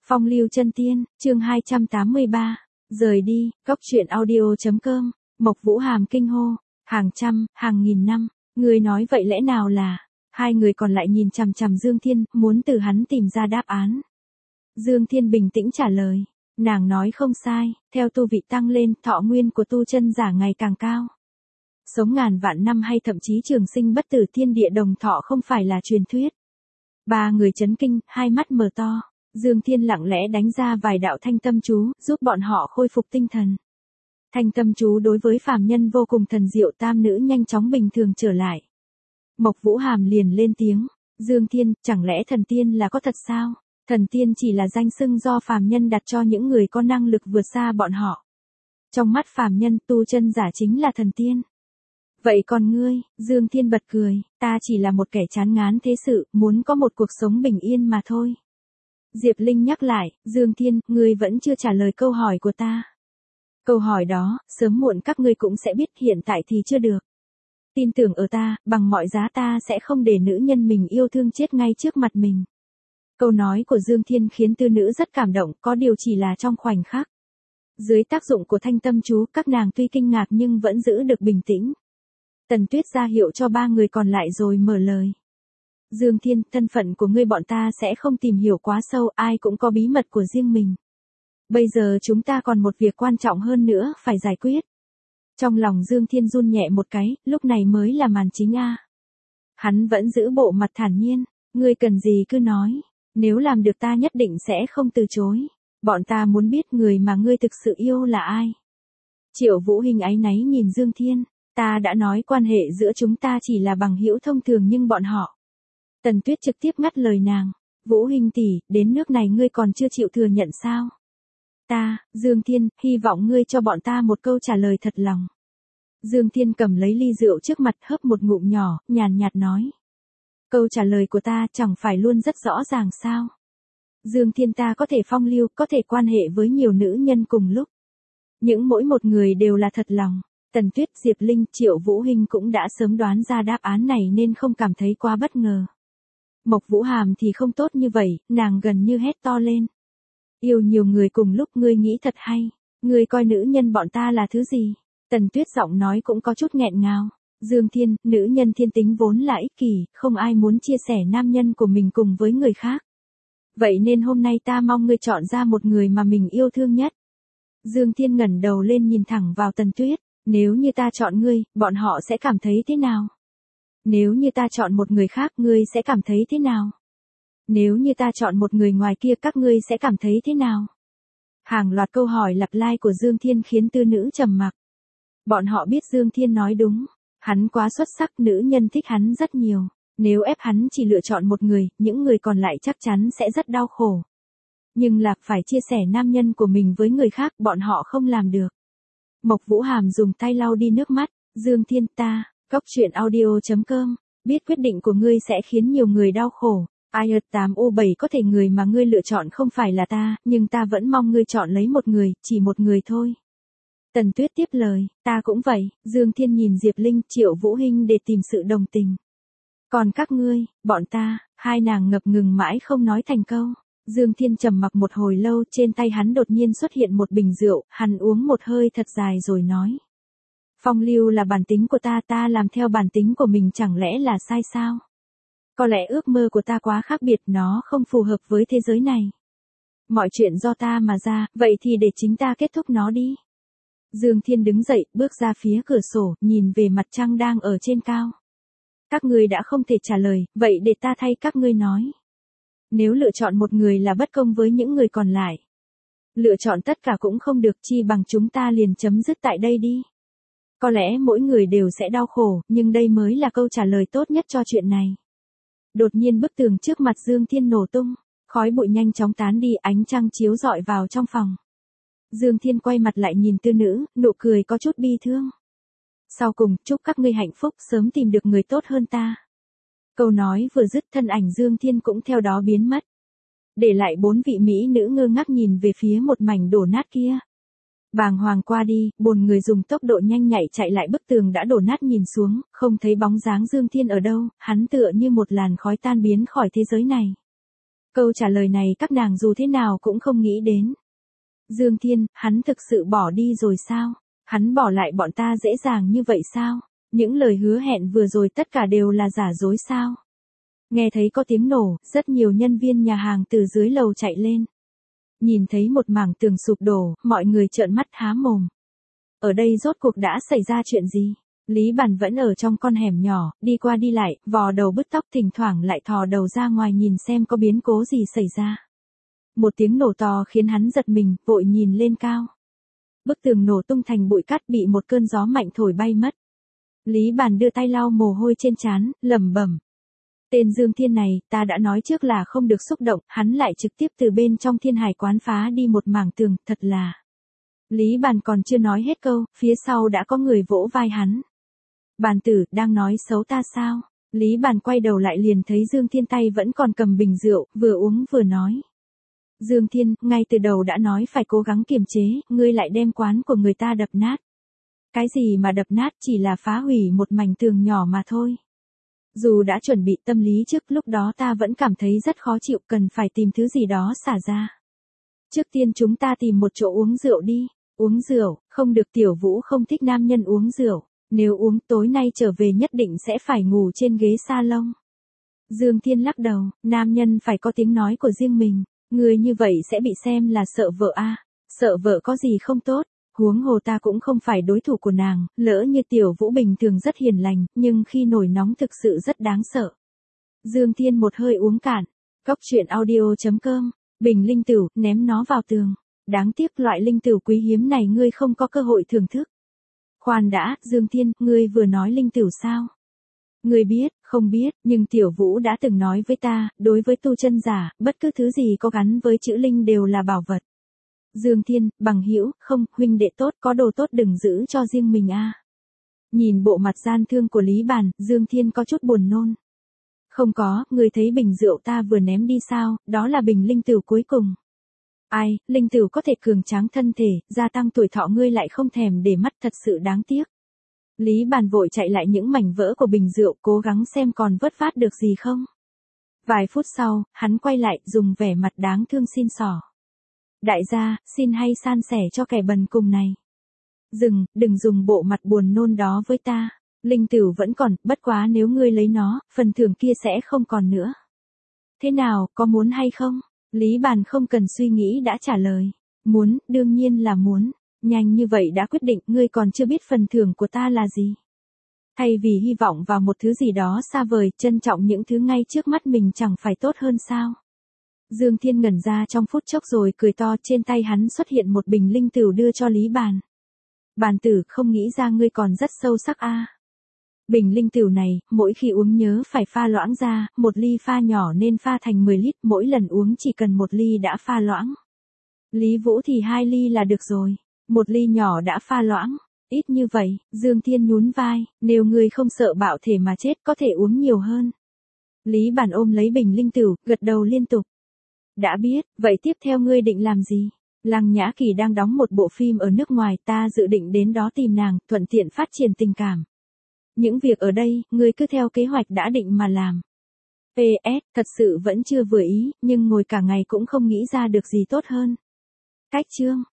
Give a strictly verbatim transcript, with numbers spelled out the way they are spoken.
Phong lưu chân tiên, chương hai trăm tám mươi ba. Rời đi, góc truyện audio.com, Mộc Vũ Hàm kinh hô, hàng trăm, hàng nghìn năm, người nói vậy lẽ nào là, hai người còn lại nhìn chằm chằm Dương Thiên, muốn từ hắn tìm ra đáp án. Dương Thiên bình tĩnh trả lời, nàng nói không sai, theo tu vị tăng lên, thọ nguyên của tu chân giả ngày càng cao. Sống ngàn vạn năm hay thậm chí trường sinh bất tử thiên địa đồng thọ không phải là truyền thuyết. Ba người chấn kinh, hai mắt mở to. Dương Thiên lặng lẽ đánh ra vài đạo thanh tâm chú, giúp bọn họ khôi phục tinh thần. Thanh tâm chú đối với phàm nhân vô cùng thần diệu, tam nữ nhanh chóng bình thường trở lại. Mộc Vũ Hàm liền lên tiếng, Dương Thiên, chẳng lẽ thần tiên là có thật sao? Thần tiên chỉ là danh xưng do phàm nhân đặt cho những người có năng lực vượt xa bọn họ. Trong mắt phàm nhân, tu chân giả chính là thần tiên. Vậy còn ngươi? Dương Thiên bật cười, ta chỉ là một kẻ chán ngán thế sự, muốn có một cuộc sống bình yên mà thôi. Diệp Linh nhắc lại, Dương Thiên, ngươi vẫn chưa trả lời câu hỏi của ta. Câu hỏi đó, sớm muộn các ngươi cũng sẽ biết, hiện tại thì chưa được. Tin tưởng ở ta, bằng mọi giá ta sẽ không để nữ nhân mình yêu thương chết ngay trước mặt mình. Câu nói của Dương Thiên khiến tư nữ rất cảm động, có điều chỉ là trong khoảnh khắc. Dưới tác dụng của thanh tâm chú, các nàng tuy kinh ngạc nhưng vẫn giữ được bình tĩnh. Tần Tuyết ra hiệu cho ba người còn lại rồi mở lời. Dương Thiên, thân phận của ngươi bọn ta sẽ không tìm hiểu quá sâu, ai cũng có bí mật của riêng mình. Bây giờ chúng ta còn một việc quan trọng hơn nữa, phải giải quyết. Trong lòng Dương Thiên run nhẹ một cái, lúc này mới là màn chính a. Hắn vẫn giữ bộ mặt thản nhiên, ngươi cần gì cứ nói, nếu làm được ta nhất định sẽ không từ chối. Bọn ta muốn biết người mà ngươi thực sự yêu là ai. Triệu Vũ Hinh áy náy nhìn Dương Thiên, ta đã nói quan hệ giữa chúng ta chỉ là bằng hữu thông thường nhưng bọn họ. Tần Tuyết trực tiếp ngắt lời nàng, Vũ Hinh tỷ, đến nước này ngươi còn chưa chịu thừa nhận sao? Ta, Dương Thiên, hy vọng ngươi cho bọn ta một câu trả lời thật lòng. Dương Thiên cầm lấy ly rượu trước mặt hớp một ngụm nhỏ, nhàn nhạt nói. Câu trả lời của ta chẳng phải luôn rất rõ ràng sao? Dương Thiên, ta có thể phong lưu, có thể quan hệ với nhiều nữ nhân cùng lúc. Những mỗi một người đều là thật lòng. Tần Tuyết, Diệp Linh, Triệu Vũ Hinh cũng đã sớm đoán ra đáp án này nên không cảm thấy quá bất ngờ. Mộc Vũ Hàm thì không tốt như vậy, nàng gần như hét to lên. Yêu nhiều người cùng lúc, ngươi nghĩ thật hay, ngươi coi nữ nhân bọn ta là thứ gì? Tần Tuyết giọng nói cũng có chút nghẹn ngào. Dương Thiên, nữ nhân thiên tính vốn là ích kỷ, không ai muốn chia sẻ nam nhân của mình cùng với người khác. Vậy nên hôm nay ta mong ngươi chọn ra một người mà mình yêu thương nhất. Dương Thiên ngẩng đầu lên nhìn thẳng vào Tần Tuyết, nếu như ta chọn ngươi, bọn họ sẽ cảm thấy thế nào? Nếu như ta chọn một người khác, ngươi sẽ cảm thấy thế nào? Nếu như ta chọn một người ngoài kia, các ngươi sẽ cảm thấy thế nào? Hàng loạt câu hỏi lặp lại của Dương Thiên khiến tư nữ trầm mặc. Bọn họ biết Dương Thiên nói đúng, hắn quá xuất sắc, nữ nhân thích hắn rất nhiều. Nếu ép hắn chỉ lựa chọn một người, những người còn lại chắc chắn sẽ rất đau khổ. Nhưng là phải chia sẻ nam nhân của mình với người khác, bọn họ không làm được. Mộc Vũ Hàm dùng tay lau đi nước mắt, Dương Thiên, ta, góc truyện audio.com, biết quyết định của ngươi sẽ khiến nhiều người đau khổ. I E L T S tám U bảy có thể người mà ngươi lựa chọn không phải là ta, nhưng ta vẫn mong ngươi chọn lấy một người, chỉ một người thôi. Tần Tuyết tiếp lời, ta cũng vậy. Dương Thiên nhìn Diệp Linh, Triệu Vũ Hinh để tìm sự đồng tình. Còn các ngươi, bọn ta, hai nàng ngập ngừng mãi không nói thành câu. Dương Thiên trầm mặc một hồi lâu, trên tay hắn đột nhiên xuất hiện một bình rượu, hắn uống một hơi thật dài rồi nói. Phong lưu là bản tính của ta, ta làm theo bản tính của mình chẳng lẽ là sai sao? Có lẽ ước mơ của ta quá khác biệt, nó không phù hợp với thế giới này. Mọi chuyện do ta mà ra, vậy thì để chính ta kết thúc nó đi. Dương Thiên đứng dậy, bước ra phía cửa sổ, nhìn về mặt trăng đang ở trên cao. Các ngươi đã không thể trả lời, vậy để ta thay các ngươi nói. Nếu lựa chọn một người là bất công với những người còn lại. Lựa chọn tất cả cũng không được, chi bằng chúng ta liền chấm dứt tại đây đi. Có lẽ mỗi người đều sẽ đau khổ, nhưng đây mới là câu trả lời tốt nhất cho chuyện này. Đột nhiên bức tường trước mặt Dương Thiên nổ tung, khói bụi nhanh chóng tán đi, ánh trăng chiếu rọi vào trong phòng. Dương Thiên quay mặt lại nhìn tư nữ, nụ cười có chút bi thương. Sau cùng, chúc các ngươi hạnh phúc, sớm tìm được người tốt hơn ta. Câu nói vừa dứt, thân ảnh Dương Thiên cũng theo đó biến mất. Để lại bốn vị mỹ nữ ngơ ngác nhìn về phía một mảnh đổ nát kia. Bàng hoàng qua đi, bốn người dùng tốc độ nhanh nhạy chạy lại bức tường đã đổ nát nhìn xuống, không thấy bóng dáng Dương Thiên ở đâu, hắn tựa như một làn khói tan biến khỏi thế giới này. Câu trả lời này các nàng dù thế nào cũng không nghĩ đến. Dương Thiên, hắn thực sự bỏ đi rồi sao? Hắn bỏ lại bọn ta dễ dàng như vậy sao? Những lời hứa hẹn vừa rồi tất cả đều là giả dối sao? Nghe thấy có tiếng nổ, rất nhiều nhân viên nhà hàng từ dưới lầu chạy lên. Nhìn thấy một mảng tường sụp đổ, mọi người trợn mắt há mồm. Ở đây rốt cuộc đã xảy ra chuyện gì? Lý Bàn vẫn ở trong con hẻm nhỏ, đi qua đi lại, vò đầu bứt tóc, thỉnh thoảng lại thò đầu ra ngoài nhìn xem có biến cố gì xảy ra. Một tiếng nổ to khiến hắn giật mình, vội nhìn lên cao. Bức tường nổ tung thành bụi cát bị một cơn gió mạnh thổi bay mất. Lý Bàn đưa tay lau mồ hôi trên trán, lẩm bẩm. Tên Dương Thiên này, ta đã nói trước là không được xúc động, hắn lại trực tiếp từ bên trong Thiên Hải quán phá đi một mảng tường, thật là. Lý Bàn còn chưa nói hết câu, phía sau đã có người vỗ vai hắn. Bàn tử, đang nói xấu ta sao? Lý Bàn quay đầu lại liền thấy Dương Thiên tay vẫn còn cầm bình rượu, vừa uống vừa nói. Dương Thiên, ngay từ đầu đã nói phải cố gắng kiềm chế, ngươi lại đem quán của người ta đập nát. Cái gì mà đập nát, chỉ là phá hủy một mảnh tường nhỏ mà thôi. Dù đã chuẩn bị tâm lý trước, lúc đó ta vẫn cảm thấy rất khó chịu, cần phải tìm thứ gì đó xả ra. Trước tiên chúng ta tìm một chỗ uống rượu đi. Uống rượu, không được, Tiểu Vũ không thích nam nhân uống rượu. Nếu uống tối nay trở về nhất định sẽ phải ngủ trên ghế salon. Dương Thiên lắc đầu, nam nhân phải có tiếng nói của riêng mình. Người như vậy sẽ bị xem là sợ vợ a. À. Sợ vợ có gì không tốt. Huống hồ ta cũng không phải đối thủ của nàng, lỡ như Tiểu Vũ bình thường rất hiền lành, nhưng khi nổi nóng thực sự rất đáng sợ. Dương Thiên một hơi uống cạn. Cóc truyện audio chấm com. Bình linh tửu, ném nó vào tường. Đáng tiếc loại linh tửu quý hiếm này ngươi không có cơ hội thưởng thức. Khoan đã, Dương Thiên, ngươi vừa nói linh tửu sao? Ngươi biết, không biết, nhưng Tiểu Vũ đã từng nói với ta, đối với tu chân giả, bất cứ thứ gì có gắn với chữ linh đều là bảo vật. Dương Thiên, bằng hữu, không, huynh đệ tốt, có đồ tốt đừng giữ cho riêng mình a. À. Nhìn bộ mặt gian thương của Lý Bàn, Dương Thiên có chút buồn nôn. Không có, ngươi thấy bình rượu ta vừa ném đi sao, đó là bình linh tửu cuối cùng. Ai, linh tửu có thể cường tráng thân thể, gia tăng tuổi thọ, ngươi lại không thèm để mắt, thật sự đáng tiếc. Lý Bàn vội chạy lại những mảnh vỡ của bình rượu, cố gắng xem còn vớt vát được gì không. Vài phút sau, hắn quay lại, dùng vẻ mặt đáng thương xin xỏ. Đại gia, xin hay san sẻ cho kẻ bần cùng này. Dừng, đừng dùng bộ mặt buồn nôn đó với ta. Linh tửu vẫn còn, bất quá nếu ngươi lấy nó, phần thưởng kia sẽ không còn nữa. Thế nào, có muốn hay không? Lý Bàn không cần suy nghĩ đã trả lời. Muốn, đương nhiên là muốn. Nhanh như vậy đã quyết định, ngươi còn chưa biết phần thưởng của ta là gì. Thay vì hy vọng vào một thứ gì đó xa vời, trân trọng những thứ ngay trước mắt mình chẳng phải tốt hơn sao? Dương Thiên ngẩn ra trong phút chốc rồi cười to, trên tay hắn xuất hiện một bình linh tửu đưa cho Lý Bàn. Bàn tử, không nghĩ ra ngươi còn rất sâu sắc a. À. Bình linh tửu này, mỗi khi uống nhớ phải pha loãng ra, một ly pha nhỏ nên pha thành mười lít, mỗi lần uống chỉ cần một ly đã pha loãng. Lý Vũ thì hai ly là được rồi, một ly nhỏ đã pha loãng. Ít như vậy, Dương Thiên nhún vai, nếu ngươi không sợ bạo thể mà chết có thể uống nhiều hơn. Lý Bàn ôm lấy bình linh tửu, gật đầu liên tục. Đã biết, vậy tiếp theo ngươi định làm gì? Lăng Nhã Kỳ đang đóng một bộ phim ở nước ngoài, ta dự định đến đó tìm nàng, thuận tiện phát triển tình cảm. Những việc ở đây, ngươi cứ theo kế hoạch đã định mà làm. pê ét, thật sự vẫn chưa vừa ý, nhưng ngồi cả ngày cũng không nghĩ ra được gì tốt hơn. Cách chương